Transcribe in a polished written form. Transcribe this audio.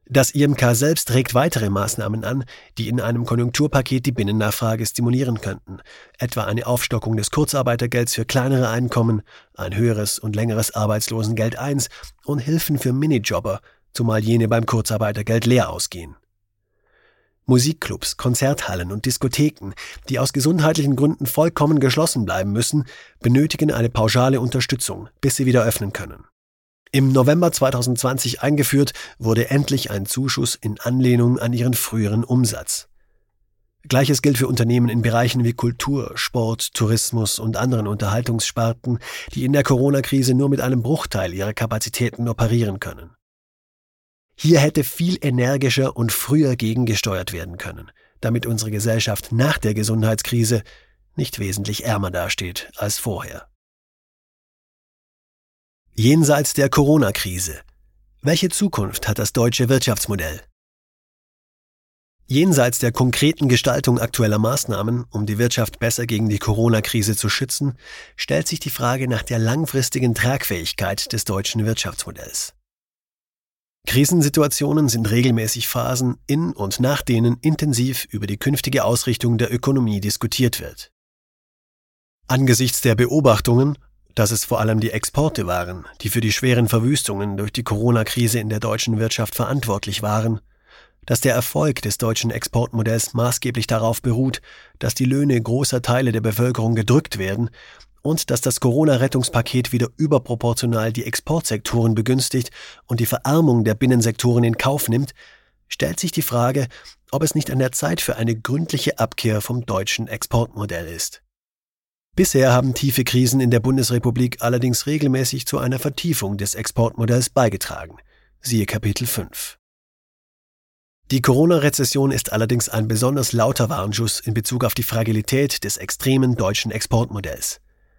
Das IMK selbst regt weitere Maßnahmen an, die in einem Konjunkturpaket die Binnennachfrage stimulieren könnten, etwa eine Aufstockung des Kurzarbeitergelds für kleinere Einkommen, ein höheres und längeres Arbeitslosengeld I und Hilfen für Minijobber, zumal jene beim Kurzarbeitergeld leer ausgehen. Musikclubs, Konzerthallen und Diskotheken, die aus gesundheitlichen Gründen vollkommen geschlossen bleiben müssen, benötigen eine pauschale Unterstützung, bis sie wieder öffnen können. Im November 2020 eingeführt, wurde endlich ein Zuschuss in Anlehnung an ihren früheren Umsatz. Gleiches gilt für Unternehmen in Bereichen wie Kultur, Sport, Tourismus und anderen Unterhaltungssparten, die in der Corona-Krise nur mit einem Bruchteil ihrer Kapazitäten operieren können. Hier hätte viel energischer und früher gegengesteuert werden können, damit unsere Gesellschaft nach der Gesundheitskrise nicht wesentlich ärmer dasteht als vorher. Jenseits der Corona-Krise. Welche Zukunft hat das deutsche Wirtschaftsmodell? Jenseits der konkreten Gestaltung aktueller Maßnahmen, um die Wirtschaft besser gegen die Corona-Krise zu schützen, stellt sich die Frage nach der langfristigen Tragfähigkeit des deutschen Wirtschaftsmodells. Krisensituationen sind regelmäßig Phasen, in und nach denen intensiv über die künftige Ausrichtung der Ökonomie diskutiert wird. Angesichts der Beobachtungen, dass es vor allem die Exporte waren, die für die schweren Verwüstungen durch die Corona-Krise in der deutschen Wirtschaft verantwortlich waren, dass der Erfolg des deutschen Exportmodells maßgeblich darauf beruht, dass die Löhne großer Teile der Bevölkerung gedrückt werden und dass das Corona-Rettungspaket wieder überproportional die Exportsektoren begünstigt und die Verarmung der Binnensektoren in Kauf nimmt, stellt sich die Frage, ob es nicht an der Zeit für eine gründliche Abkehr vom deutschen Exportmodell ist. Bisher haben tiefe Krisen in der Bundesrepublik allerdings regelmäßig zu einer Vertiefung des Exportmodells beigetragen. Siehe Kapitel 5. Die Corona-Rezession ist allerdings ein besonders lauter Warnschuss in Bezug auf die Fragilität des extremen deutschen Exportmodells.